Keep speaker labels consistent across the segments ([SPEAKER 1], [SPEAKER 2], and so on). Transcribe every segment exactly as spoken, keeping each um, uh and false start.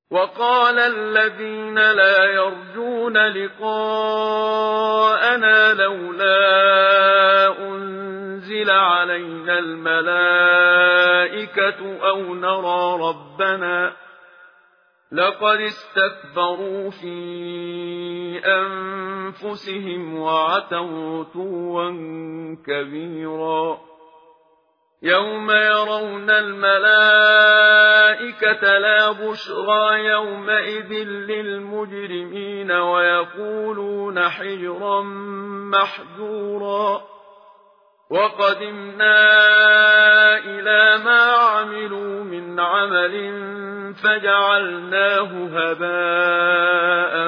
[SPEAKER 1] وقال الذين لا يرجون لقاءنا لولا أنزل علينا الملائكة أو نرى ربنا لقد استكبروا في أنفسهم وعتوا عتوا كبيرا يوم يرون الملائكة لا بشرى يومئذ للمجرمين ويقولون حجرا محجورا وقدمنا إلى ما عملوا من عمل فجعلناه هباء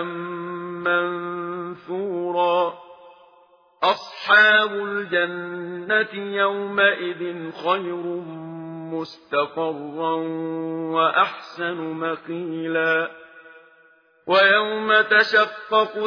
[SPEAKER 1] منثورا أصحاب الجنة يومئذ خير مستقرا وأحسن مقيلا ويوم تشقق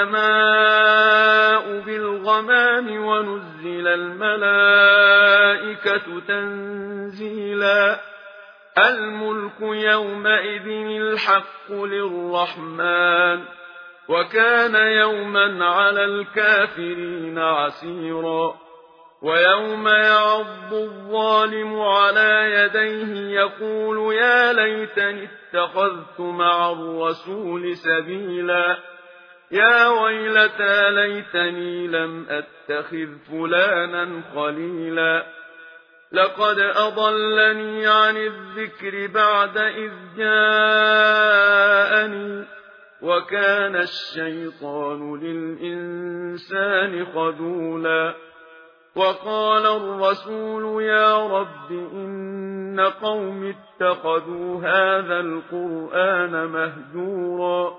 [SPEAKER 1] السماء بالغمام ونزل الملائكة تنزيلا الملك يومئذ الحق للرحمن وكان يوما على الكافرين عسيرا ويوم يعض الظالم على يديه يقول يا ليتني اتخذت مع الرسول سبيلا يا ويلتى ليتني لم أتخذ فلانا خليلا لقد أضلني عن الذكر بعد إذ جاءني وكان الشيطان للإنسان خذولا وقال الرسول يا رب إن قوم اتخذوا هذا القرآن مهجورا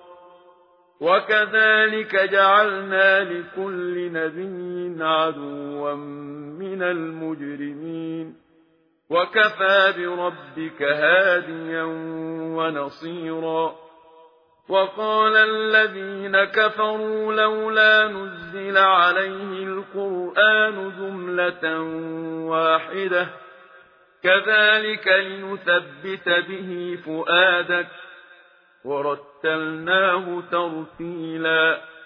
[SPEAKER 1] وكذلك جعلنا لكل نبي عدوا من المجرمين وكفى بربك هاديا ونصيرا وقال الذين كفروا لولا نزل عليه القرآن جملة واحدة كذلك لنثبت به فؤادك ورتلناه ترتيلا